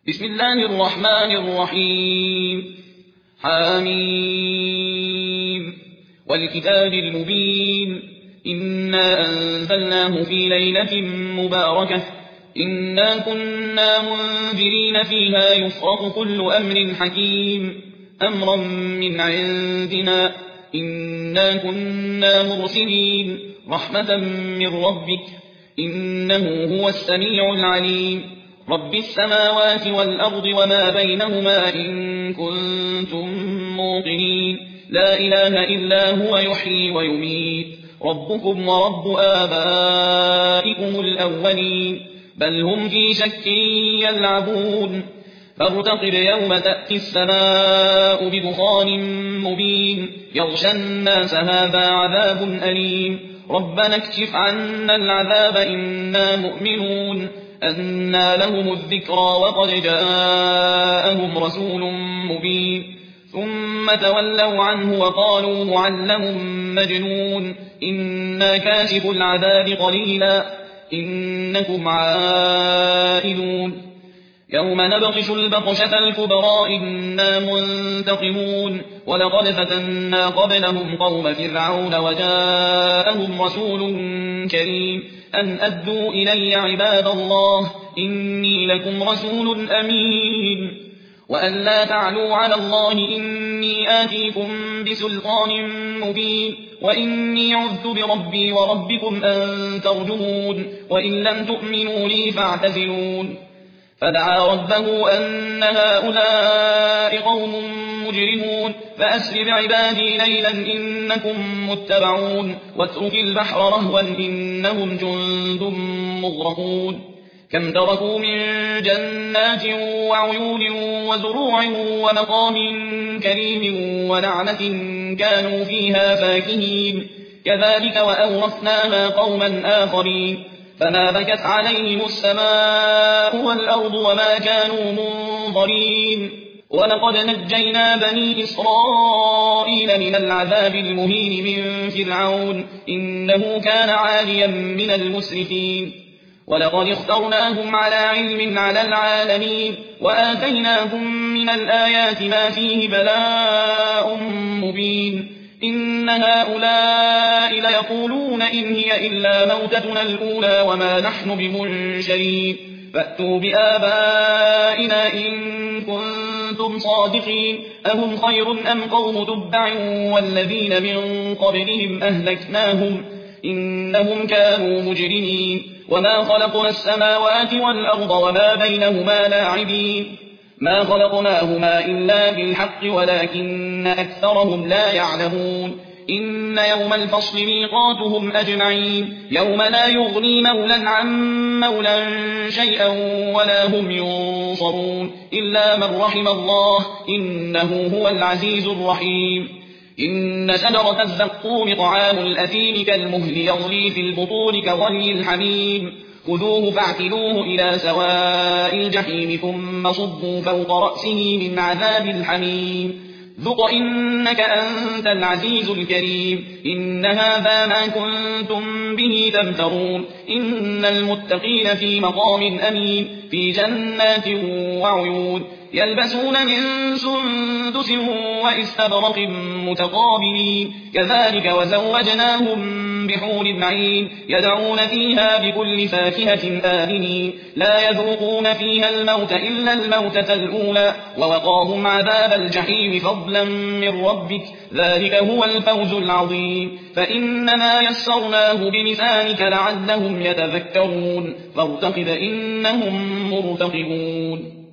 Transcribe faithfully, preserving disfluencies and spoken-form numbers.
بسم الله الرحمن الرحيم حميم والكتاب المبين إنا أنزلناه في ليلة مباركة إنا كنا منذرين فيها يفرق كل أمر حكيم أمرا من عندنا إنا كنا مرسلين رحمة من ربك إنه هو السميع العليم رب السماوات والأرض وما بينهما إن كنتم موقنين لا إله إلا هو يحيي ويميت ربكم ورب آبائكم الأولين بل هم في شك يلعبون فارتقب يوم تأتي السماء بدخان مبين يغشى الناس هذا عذاب أليم ربنا اكشف عنا العذاب إنا مؤمنون أنى لهم الذكرى وقد جاءهم رسول مبين ثم تولوا عنه وقالوا معلم مجنون إنا كاشف العذاب قليلا إنكم عائدون يوم نبطش البطشة الكبرى إنا منتقمون ولقد فتنا قبلهم قوم فرعون وجاءهم رسول كريم أن أدوا إلي عباد الله إني لكم رسول أمين وأن لا تعلوا على الله إني آتيكم بسلطان مبين وإني عذت بربي وربكم أن ترجمون وإن لم تؤمنوا لي فاعتزلون فدعا ربه أن هؤلاء قوم مجرمون فأسر بعبادي ليلا إنكم متبعون واترك البحر رهوا إنهم جند مغرقون كم تركوا من جنات وعيون وزروع ومقام كريم ونعمة كانوا فيها فاكهين كذلك وأورثناها قوما آخرين فما بكت عليهم السماء والأرض وما كانوا منظرين ولقد نجينا بني إسرائيل من العذاب المهين من فرعون إنه كان عاليا من المسرفين ولقد اخترناهم على علم على العالمين وآتيناهم من الآيات ما فيه بلاء مبين إن هؤلاء ليقولون إن هي إلا موتتنا الأولى وما نحن بمنشرين فأتوا بآبائنا إن كنتم صادقين أهم خير أم قوم تبع والذين من قبلهم أهلكناهم إنهم كانوا مجرمين وما خلقنا السماوات والأرض وما بينهما لاعبين ما خلقناهما إلا بالحق ولكن أكثرهم لا يعلمون إن يوم الفصل ميقاتهم أجمعين يوم لا يغني مولى عن مولى شيئا ولا هم ينصرون إلا من رحم الله إنه هو العزيز الرحيم إن شجرة الزقوم طعام الأثيم كالمهل يغلي في البطون كغلي الحميم خذوه فاعتلوه إلى سواء الجحيم ثم صبوا فوق رأسه من عذاب الحميم ذق إنك أنت العزيز الكريم إن هذا ما كنتم به تمترون إن المتقين في مقام أمين في جنات وعيون يلبسون من سندس واستبرق متقابلين كذلك وزوجناهم بحور عين يدعون فيها بكل فاكهة آمنين لا يذوقون فيها الموت إلا الموتة الأولى ووقاهم عذاب الجحيم فضلا من ربك ذلك هو الفوز العظيم فإنما يسرناه بلسانك لعلهم يتذكرون فارتقب إنهم مرتقبون